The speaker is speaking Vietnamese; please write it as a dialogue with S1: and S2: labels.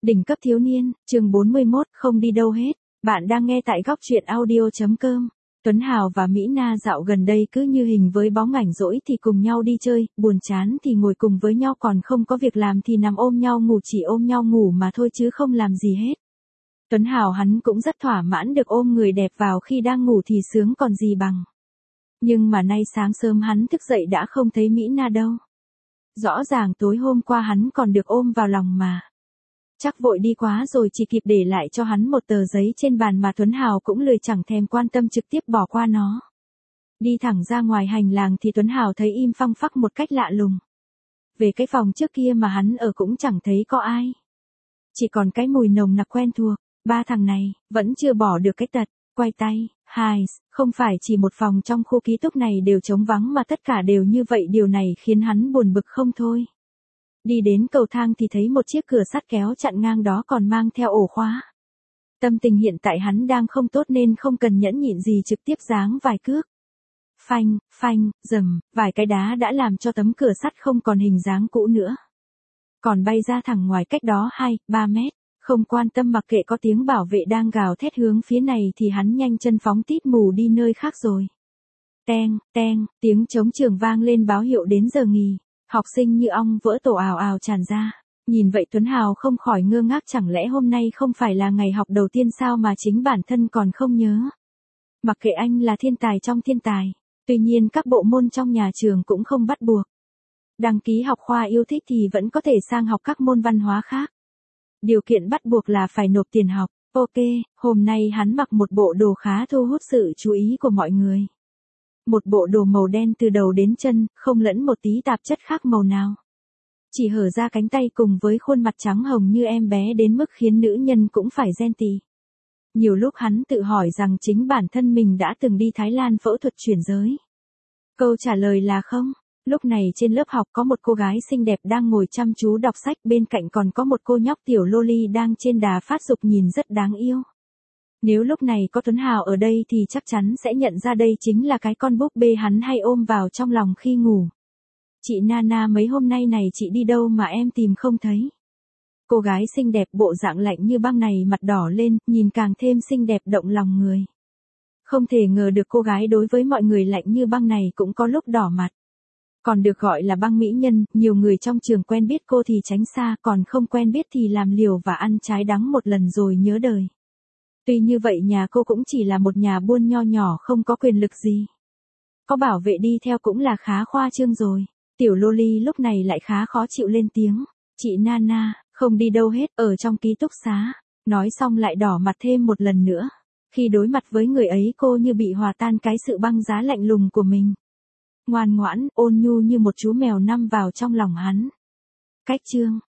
S1: Đỉnh cấp thiếu niên, chương 41, không đi đâu hết. Bạn đang nghe tại góc truyện audio.com. Tuấn Hào và Mỹ Na dạo gần đây cứ như hình với bóng ảnh, rỗi thì cùng nhau đi chơi, buồn chán thì ngồi cùng với nhau, còn không có việc làm thì nằm ôm nhau ngủ, chỉ ôm nhau ngủ mà thôi chứ không làm gì hết. Tuấn Hào hắn cũng rất thỏa mãn được ôm người đẹp vào khi đang ngủ thì sướng còn gì bằng. Nhưng mà nay sáng sớm hắn thức dậy đã không thấy Mỹ Na đâu. Rõ ràng tối hôm qua hắn còn được ôm vào lòng mà. Chắc vội đi quá rồi, chỉ kịp để lại cho hắn một tờ giấy trên bàn mà Tuấn Hào cũng lười chẳng thèm quan tâm, trực tiếp bỏ qua nó. Đi thẳng ra ngoài hành lang thì Tuấn Hào thấy im phăng phắc một cách lạ lùng. Về cái phòng trước kia mà hắn ở cũng chẳng thấy có ai. Chỉ còn cái mùi nồng nặc quen thuộc. Ba thằng này vẫn chưa bỏ được cái tật quay tay. Không phải chỉ một phòng trong khu ký túc này đều trống vắng mà tất cả đều như vậy, điều này khiến hắn buồn bực không thôi. Đi đến cầu thang thì thấy một chiếc cửa sắt kéo chặn ngang đó còn mang theo ổ khóa. Tâm tình hiện tại hắn đang không tốt nên không cần nhẫn nhịn gì, trực tiếp giáng vài cước. Phanh, rầm, vài cái đá đã làm cho tấm cửa sắt không còn hình dáng cũ nữa. Còn bay ra thẳng ngoài cách đó 2-3 mét. Không quan tâm mặc kệ có tiếng bảo vệ đang gào thét hướng phía này thì hắn nhanh chân phóng tít mù đi nơi khác rồi. Teng, tiếng trống trường vang lên báo hiệu đến giờ nghỉ. Học sinh như ong vỡ tổ ào ào tràn ra. Nhìn vậy Tuấn Hào không khỏi ngơ ngác, chẳng lẽ hôm nay không phải là ngày học đầu tiên sao mà chính bản thân còn không nhớ. Mặc kệ anh là thiên tài trong thiên tài, tuy nhiên các bộ môn trong nhà trường cũng không bắt buộc. Đăng ký học khoa yêu thích thì vẫn có thể sang học các môn văn hóa khác. Điều kiện bắt buộc là phải nộp tiền học. Ok, hôm nay hắn mặc một bộ đồ khá thu hút sự chú ý của mọi người. Một bộ đồ màu đen từ đầu đến chân, không lẫn một tí tạp chất khác màu nào. Chỉ hở ra cánh tay cùng với khuôn mặt trắng hồng như em bé đến mức khiến nữ nhân cũng phải ghen tị. Nhiều lúc hắn tự hỏi rằng chính bản thân mình đã từng đi Thái Lan phẫu thuật chuyển giới. Câu trả lời là không. Lúc này trên lớp học có một cô gái xinh đẹp đang ngồi chăm chú đọc sách, bên cạnh còn có một cô nhóc tiểu loli đang trên đà phát dục nhìn rất đáng yêu. Nếu lúc này có Tuấn Hào ở đây thì chắc chắn sẽ nhận ra đây chính là cái con búp bê hắn hay ôm vào trong lòng khi ngủ. Chị Nana, mấy hôm nay này chị đi đâu mà em tìm không thấy? Cô gái xinh đẹp bộ dạng lạnh như băng này mặt đỏ lên, nhìn càng thêm xinh đẹp động lòng người. Không thể ngờ được cô gái đối với mọi người lạnh như băng này cũng có lúc đỏ mặt. Còn được gọi là băng mỹ nhân, nhiều người trong trường quen biết cô thì tránh xa, còn không quen biết thì làm liều và ăn trái đắng một lần rồi nhớ đời. Tuy như vậy nhà cô cũng chỉ là một nhà buôn nho nhỏ, không có quyền lực gì. Có bảo vệ đi theo cũng là khá khoa trương rồi. Tiểu loli lúc này lại khá khó chịu lên tiếng. Chị Nana, không đi đâu hết, ở trong ký túc xá. Nói xong lại đỏ mặt thêm một lần nữa. Khi đối mặt với người ấy cô như bị hòa tan cái sự băng giá lạnh lùng của mình. Ngoan ngoãn, ôn nhu như một chú mèo nằm vào trong lòng hắn. Cách chương,